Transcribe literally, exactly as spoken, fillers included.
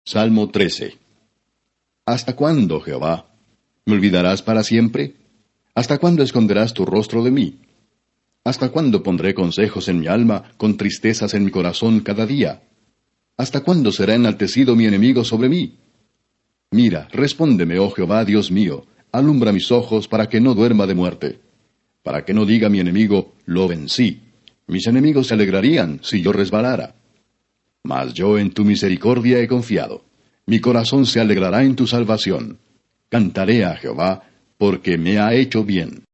Salmo trece. ¿Hasta cuándo, Jehová? ¿Me olvidarás para siempre? ¿Hasta cuándo esconderás tu rostro de mí? ¿Hasta cuándo pondré consejos en mi alma, con tristezas en mi corazón cada día? ¿Hasta cuándo será enaltecido mi enemigo sobre mí? Mira, respóndeme, oh Jehová, Dios mío, alumbra mis ojos para que no duerma de muerte, para que no diga mi enemigo, lo vencí. Mis enemigos se alegrarían si yo resbalara. Mas yo en tu misericordia he confiado. Mi corazón se alegrará en tu salvación. Cantaré a Jehová, porque me ha hecho bien.